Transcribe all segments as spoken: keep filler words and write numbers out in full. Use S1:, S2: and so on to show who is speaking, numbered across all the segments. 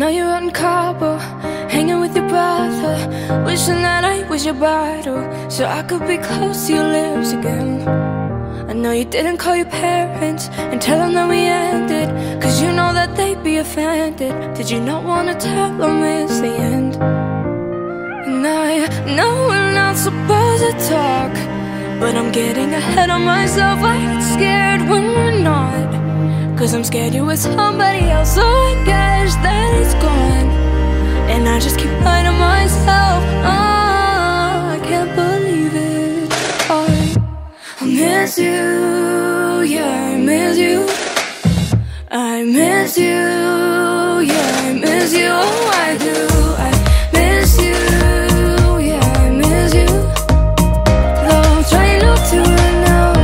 S1: know you're out in Cabo, hanging with your brother, wishing that I was your bridal, so I could be close to your lips again. I know you didn't call your parents and tell them that we ended, cause you know that they'd be offended. Did you not wanna tell them it's the end? And I know we're not supposed to talk, but I'm getting ahead of myself. I get scared when we're not, cause I'm scared you're with somebody else. So I guess that it's gone, and I just keep lying to myself. Oh, I can't believe it. I, I miss you, yeah, I miss you. I miss you, yeah, I miss you. Oh, I do, I miss you, yeah, I miss you. Though trying not to right now.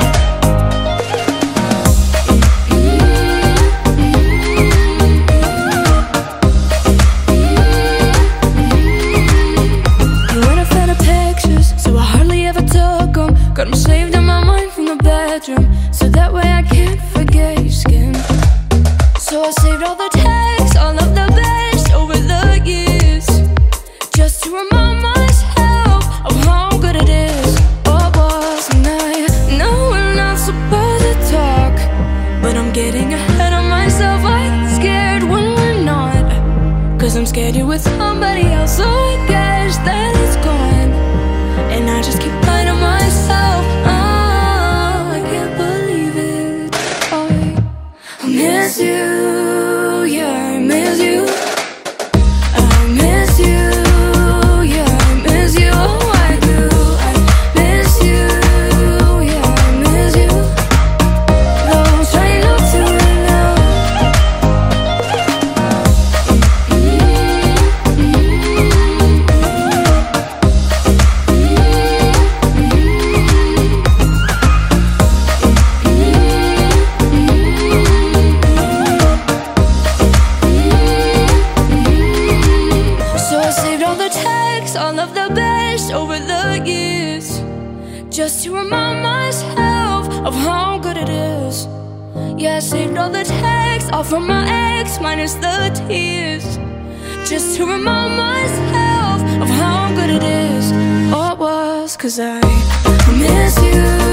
S1: You weren't a fan of pictures, so I hardly ever took them. Got them saved in my mind from the bedroom, so that way I can't forget your skin. So I saved all the texts, all of the best over the years, just to remind myself of how good it is. What was, and I know we're not supposed to talk, but I'm getting ahead of myself. I get scared when we're not, cause I'm scared you're with somebody else. So I guess that it's gone, and I just keep lying to myself. Oh, I can't believe it. I, I miss you, yeah, I miss you. I miss you, yeah, I miss you. Oh, I do, I miss you, yeah, I miss you. Though I'm trying not to right now. So I saved all the texts, all of the best over the years, just to remind myself of how good it is. Yeah, I saved all the texts, all from my ex, minus the tears, just to remind myself of how good it is. Oh, it was, cause I miss you.